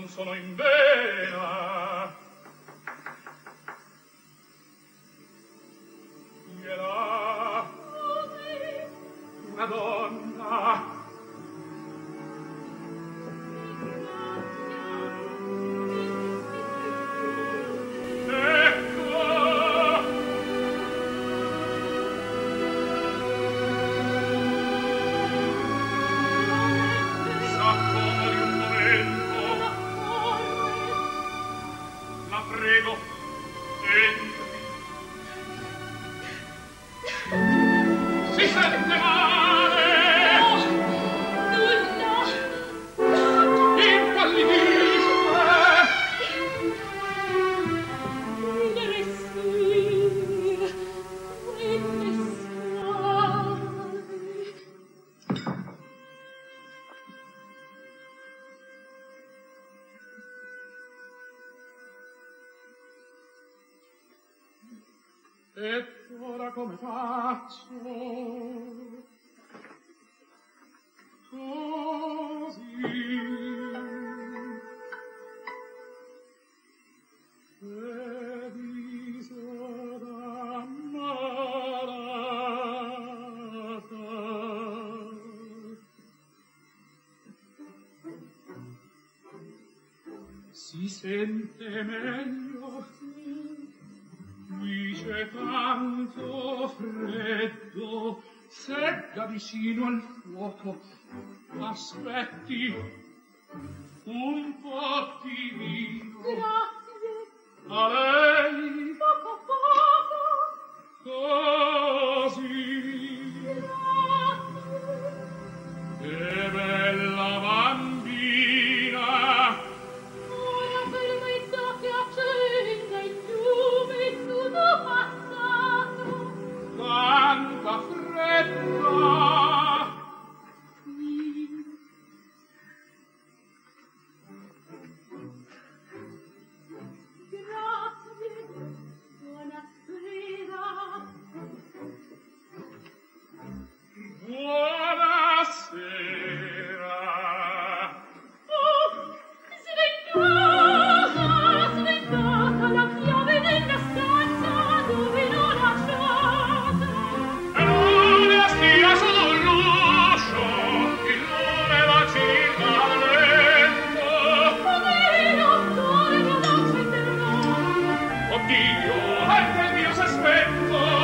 sono in vena. Chi era? Una donna. Prego, entri. Si sente male? No, nulla. Impallidisce. Ne respire, quelle schiave. E ora come faccio? Così. E viso d'ammalata. Si sente meglio? Qui c'è tanto freddo, segga vicino al fuoco, aspetti un po' di vino. Grazie. A lei Poco, così. grazie. Che bella bambina. Ora permetta che accenda il fiume tutto passato. Quanta fretta. Grazie, buonasera. Buonasera. Oh, sventata la chiave nella stanza dove l'ho lasciata. E non ne stia sull'uscio, il lume va circa al vento. Come il dottore non accenderò. Oddio, anche il mio s'è spento.